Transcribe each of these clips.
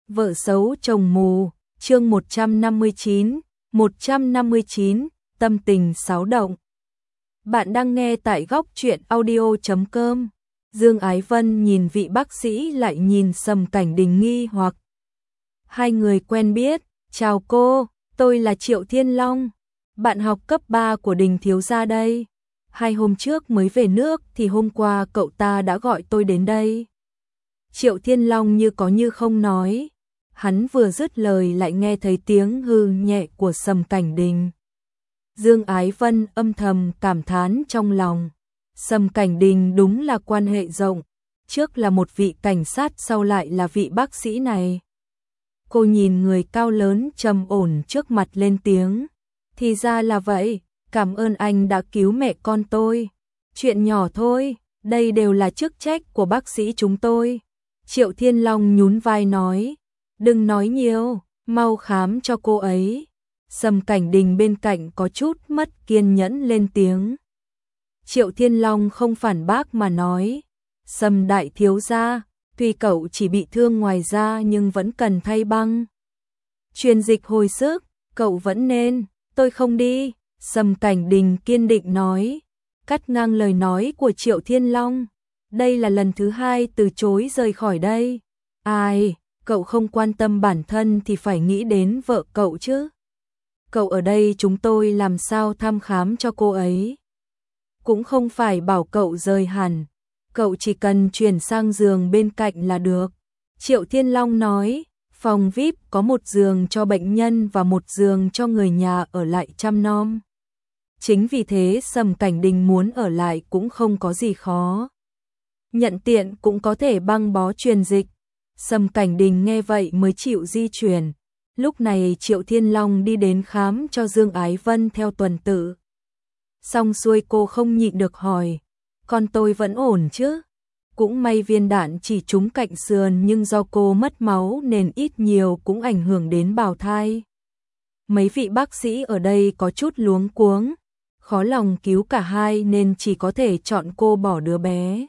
Vợ xấu chồng mù, chương 159, tâm tình xáo động. Bạn đang nghe tại góc truyện audio.com. Dương Ái Vân nhìn vị bác sĩ lại nhìn Sầm Cảnh Đình nghi hoặc. Hai người quen biết, chào cô, tôi là Triệu Thiên Long, bạn học cấp 3 của Đình thiếu gia đây. 2 hôm trước mới về nước thì hôm qua cậu ta đã gọi tôi đến đây. Triệu Thiên Long như có như không nói. Hắn vừa dứt lời lại nghe thấy tiếng hư nhẹ của Sầm Cảnh Đình. Dương Ái Vân âm thầm cảm thán trong lòng. Sầm Cảnh Đình đúng là quan hệ rộng. Trước là một vị cảnh sát, sau lại là vị bác sĩ này. Cô nhìn người cao lớn trầm ổn trước mặt lên tiếng. Thì ra là vậy, cảm ơn anh đã cứu mẹ con tôi. Chuyện nhỏ thôi, đây đều là chức trách của bác sĩ chúng tôi. Triệu Thiên Long nhún vai nói. Đừng nói nhiều, mau khám cho cô ấy. Sầm Cảnh Đình bên cạnh có chút mất kiên nhẫn lên tiếng. Triệu Thiên Long không phản bác mà nói. Sầm đại thiếu gia, tuy cậu chỉ bị thương ngoài da nhưng vẫn cần thay băng. Truyền dịch hồi sức, cậu vẫn nên. Tôi không đi, Sầm Cảnh Đình kiên định nói. Cắt ngang lời nói của Triệu Thiên Long. Đây là lần thứ 2 từ chối rời khỏi đây. Ai, cậu không quan tâm bản thân thì phải nghĩ đến vợ cậu chứ. Cậu ở đây chúng tôi làm sao thăm khám cho cô ấy. Cũng không phải bảo cậu rời hẳn, cậu chỉ cần chuyển sang giường bên cạnh là được. Triệu Thiên Long nói, phòng VIP có 1 giường cho bệnh nhân và 1 giường cho người nhà ở lại chăm nom. Chính vì thế Sầm Cảnh Đình muốn ở lại cũng không có gì khó. Nhận tiện cũng có thể băng bó truyền dịch. Sầm Cảnh Đình nghe vậy mới chịu di chuyển. Lúc này Triệu Thiên Long đi đến khám cho Dương Ái Vân theo tuần tự. Xong xuôi cô không nhịn được hỏi, con tôi vẫn ổn chứ? Cũng may viên đạn chỉ trúng cạnh sườn nhưng do cô mất máu nên ít nhiều cũng ảnh hưởng đến bào thai. Mấy vị bác sĩ ở đây có chút luống cuống, khó lòng cứu cả hai nên chỉ có thể chọn cô bỏ đứa bé.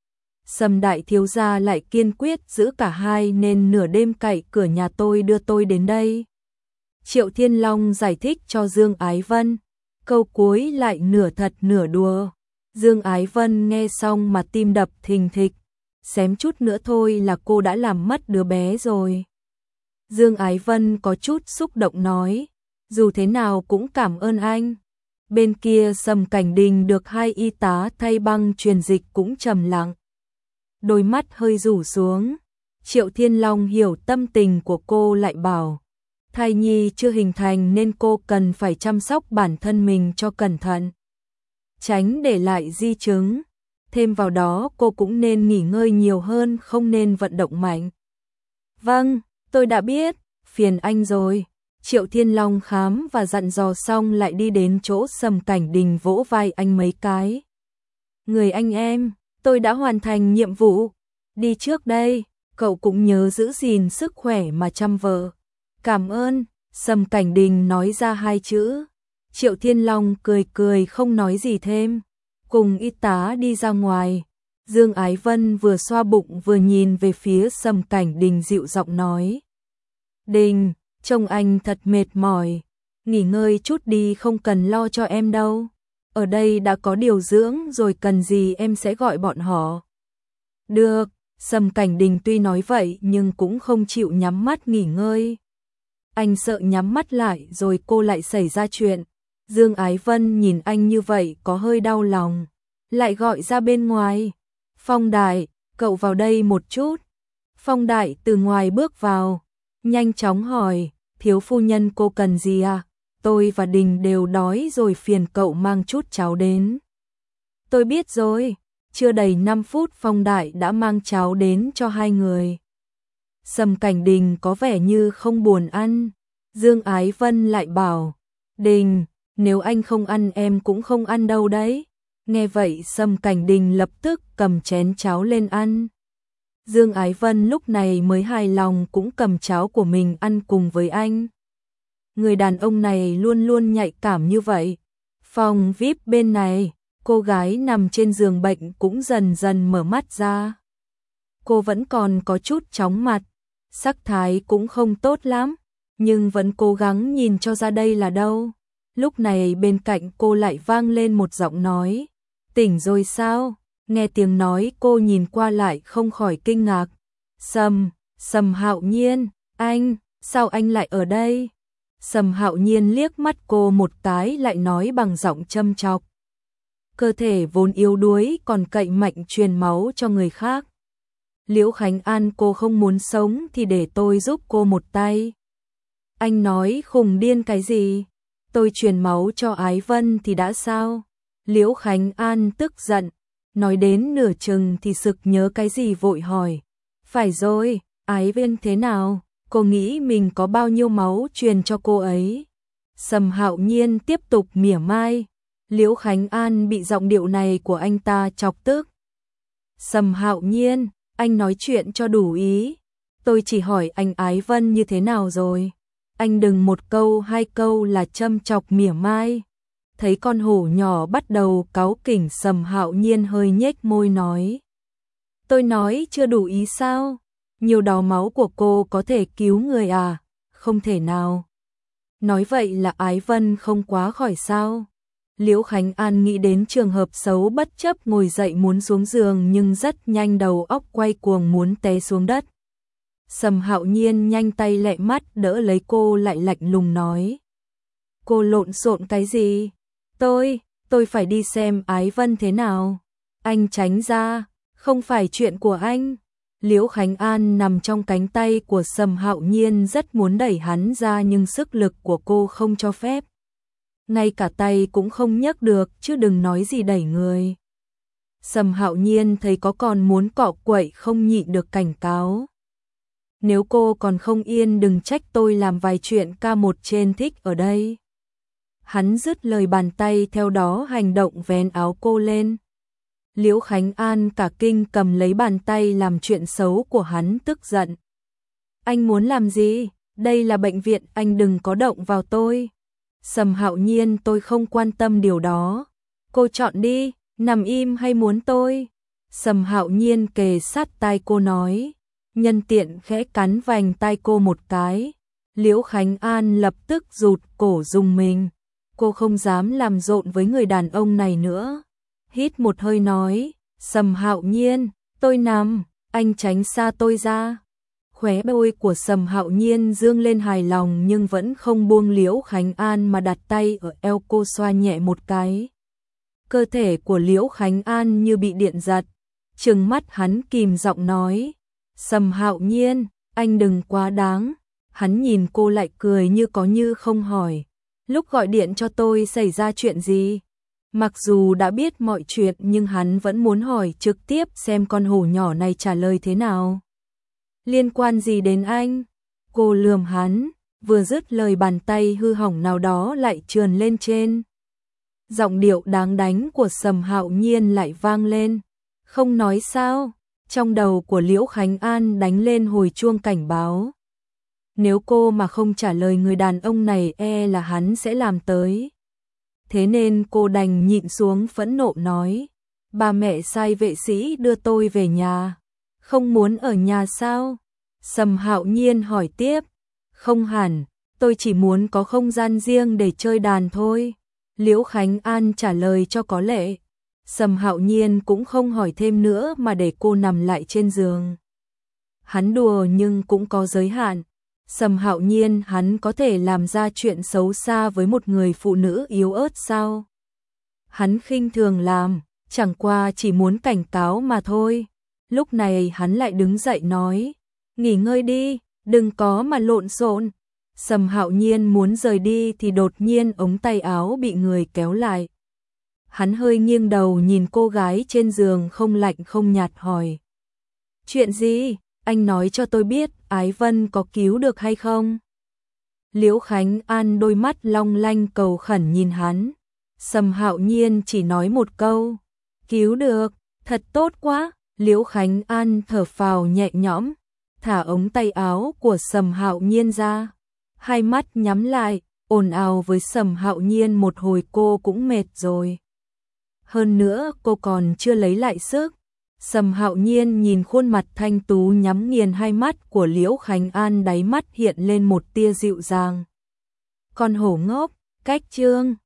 Sầm đại thiếu gia lại kiên quyết giữ cả hai nên nửa đêm cậy cửa nhà tôi đưa tôi đến đây. Triệu Thiên Long giải thích cho Dương Ái Vân, câu cuối lại nửa thật nửa đùa. Dương Ái Vân nghe xong mà tim đập thình thịch, xém chút nữa thôi là cô đã làm mất đứa bé rồi. Dương Ái Vân có chút xúc động nói, dù thế nào cũng cảm ơn anh. Bên kia Sầm Cảnh Đình được 2 y tá thay băng truyền dịch cũng trầm lặng. Đôi mắt hơi rủ xuống. Triệu Thiên Long hiểu tâm tình của cô lại bảo, thai nhi chưa hình thành nên cô cần phải chăm sóc bản thân mình cho cẩn thận, tránh để lại di chứng. Thêm vào đó cô cũng nên nghỉ ngơi nhiều hơn, không nên vận động mạnh. Vâng, tôi đã biết, phiền anh rồi. Triệu Thiên Long khám và dặn dò xong lại đi đến chỗ Sầm Cảnh Đình vỗ vai anh mấy cái. Người anh em, tôi đã hoàn thành nhiệm vụ. Đi trước đây, cậu cũng nhớ giữ gìn sức khỏe mà chăm vợ. Cảm ơn, Sầm Cảnh Đình nói ra 2 chữ. Triệu Thiên Long cười cười không nói gì thêm. Cùng y tá đi ra ngoài. Dương Ái Vân vừa xoa bụng vừa nhìn về phía Sầm Cảnh Đình dịu giọng nói. Đình, trông anh thật mệt mỏi. Nghỉ ngơi chút đi, không cần lo cho em đâu. Ở đây đã có điều dưỡng rồi, cần gì em sẽ gọi bọn họ. Được, Sầm Cảnh Đình tuy nói vậy nhưng cũng không chịu nhắm mắt nghỉ ngơi. Anh sợ nhắm mắt lại rồi cô lại xảy ra chuyện. Dương Ái Vân nhìn anh như vậy có hơi đau lòng. Lại gọi ra bên ngoài. Phong Đại, cậu vào đây một chút. Phong Đại từ ngoài bước vào. Nhanh chóng hỏi, thiếu phu nhân cô cần gì à? Tôi và Đình đều đói rồi, phiền cậu mang chút cháo đến. Tôi biết rồi. Chưa đầy 5 phút Phong Đại đã mang cháo đến cho 2 người. Sầm Cảnh Đình có vẻ như không buồn ăn. Dương Ái Vân lại bảo, Đình, nếu anh không ăn em cũng không ăn đâu đấy. Nghe vậy Sầm Cảnh Đình lập tức cầm chén cháo lên ăn. Dương Ái Vân lúc này mới hài lòng cũng cầm cháo của mình ăn cùng với anh. Người đàn ông này luôn luôn nhạy cảm như vậy. Phòng VIP bên này, cô gái nằm trên giường bệnh cũng dần dần mở mắt ra. Cô vẫn còn có chút chóng mặt. sắc thái cũng không tốt lắm, nhưng vẫn cố gắng nhìn cho ra đây là đâu. Lúc này bên cạnh cô lại vang lên một giọng nói, tỉnh rồi sao? Nghe tiếng nói cô nhìn qua lại không khỏi kinh ngạc. Sầm Hạo Nhiên, sao anh lại ở đây? Sầm Hạo Nhiên liếc mắt cô một cái lại nói bằng giọng châm chọc. Cơ thể vốn yếu đuối còn cậy mạnh truyền máu cho người khác. Liễu Khánh An, cô không muốn sống thì để tôi giúp cô một tay. Anh nói khùng điên cái gì? Tôi truyền máu cho Ái Vân thì đã sao? Liễu Khánh An tức giận, nói đến nửa chừng thì sực nhớ cái gì vội hỏi. Phải rồi, Ái Vân thế nào? Cô nghĩ mình có bao nhiêu máu truyền cho cô ấy? Sầm Hạo Nhiên tiếp tục mỉa mai. Liễu Khánh An bị giọng điệu này của anh ta chọc tức. Sầm Hạo Nhiên, anh nói chuyện cho đủ ý. Tôi chỉ hỏi anh Ái Vân như thế nào rồi. Anh đừng một câu hai câu là châm chọc mỉa mai. Thấy con hổ nhỏ bắt đầu cáu kỉnh, Sầm Hạo Nhiên hơi nhếch môi nói. Tôi nói chưa đủ ý sao? Nhiều đó máu của cô có thể cứu người à? Không thể nào. Nói vậy là Ái Vân không quá khỏi sao? Liễu Khánh An nghĩ đến trường hợp xấu, bất chấp ngồi dậy muốn xuống giường nhưng rất nhanh đầu óc quay cuồng muốn té xuống đất. Sầm Hạo Nhiên nhanh tay lẹ mắt đỡ lấy cô lại lạnh lùng nói. Cô lộn xộn cái gì? Tôi phải đi xem Ái Vân thế nào. Anh tránh ra, không phải chuyện của anh. Liễu Khánh An nằm trong cánh tay của Sầm Hạo Nhiên rất muốn đẩy hắn ra nhưng sức lực của cô không cho phép. Ngay cả tay cũng không nhấc được chứ đừng nói gì đẩy người. Sầm Hạo Nhiên thấy có còn muốn cọ quậy không nhịn được cảnh cáo. Nếu cô còn không yên đừng trách tôi làm vài chuyện K1 trên thích ở đây. Hắn dứt lời, bàn tay theo đó hành động vén áo cô lên. Liễu Khánh An cả kinh cầm lấy bàn tay làm chuyện xấu của hắn, tức giận. Anh muốn làm gì? Đây là bệnh viện, anh đừng có động vào tôi. Sầm Hạo Nhiên, tôi không quan tâm điều đó. Cô chọn đi, nằm im hay muốn tôi? Sầm Hạo Nhiên kề sát tai cô nói. Nhân tiện khẽ cắn vành tai cô một cái. Liễu Khánh An lập tức rụt cổ rùng mình. Cô không dám làm rộn với người đàn ông này nữa. Hít một hơi nói. Sầm Hạo Nhiên, tôi nằm, anh tránh xa tôi ra. Khóe môi của Sầm Hạo Nhiên dương lên hài lòng nhưng vẫn không buông Liễu Khánh An mà đặt tay ở eo cô xoa nhẹ một cái. Cơ thể của Liễu Khánh An như bị điện giật. Trừng mắt hắn kìm giọng nói. Sầm Hạo Nhiên, anh đừng quá đáng. Hắn nhìn cô lại cười như có như không hỏi. Lúc gọi điện cho tôi xảy ra chuyện gì? Mặc dù đã biết mọi chuyện nhưng hắn vẫn muốn hỏi trực tiếp xem con hổ nhỏ này trả lời thế nào. Liên quan gì đến anh? Cô lườm hắn, vừa dứt lời bàn tay hư hỏng nào đó lại trườn lên trên. Giọng điệu đáng đánh của Sầm Hạo Nhiên lại vang lên. Không nói sao? Trong đầu của Liễu Khánh An đánh lên hồi chuông cảnh báo. Nếu cô mà không trả lời người đàn ông này e là hắn sẽ làm tới. Thế nên cô đành nhịn xuống phẫn nộ nói. Ba mẹ sai vệ sĩ đưa tôi về nhà. Không muốn ở nhà sao? Sầm Hạo Nhiên hỏi tiếp. Không hẳn, tôi chỉ muốn có không gian riêng để chơi đàn thôi. Liễu Khánh An trả lời cho có lệ. Sầm Hạo Nhiên cũng không hỏi thêm nữa mà để cô nằm lại trên giường. Hắn đùa nhưng cũng có giới hạn. Sầm Hạo Nhiên, hắn có thể làm ra chuyện xấu xa với một người phụ nữ yếu ớt sao? Hắn khinh thường làm, chẳng qua chỉ muốn cảnh cáo mà thôi. Lúc này hắn lại đứng dậy nói, nghỉ ngơi đi, đừng có mà lộn xộn. Sầm Hạo Nhiên muốn rời đi thì đột nhiên ống tay áo bị người kéo lại. Hắn hơi nghiêng đầu nhìn cô gái trên giường không lạnh không nhạt hỏi. Chuyện gì? Anh nói cho tôi biết Ái Vân có cứu được hay không? Liễu Khánh An đôi mắt long lanh cầu khẩn nhìn hắn. Sầm Hạo Nhiên chỉ nói một câu. Cứu được, thật tốt quá. Liễu Khánh An thở phào nhẹ nhõm, thả ống tay áo của Sầm Hạo Nhiên ra. Hai mắt nhắm lại, ồn ào với Sầm Hạo Nhiên một hồi cô cũng mệt rồi. Hơn nữa cô còn chưa lấy lại sức. Sầm Hạo Nhiên nhìn khuôn mặt thanh tú nhắm nghiền hai mắt của Liễu Khánh An, đáy mắt hiện lên một tia dịu dàng. Con hổ ngốc, cách chương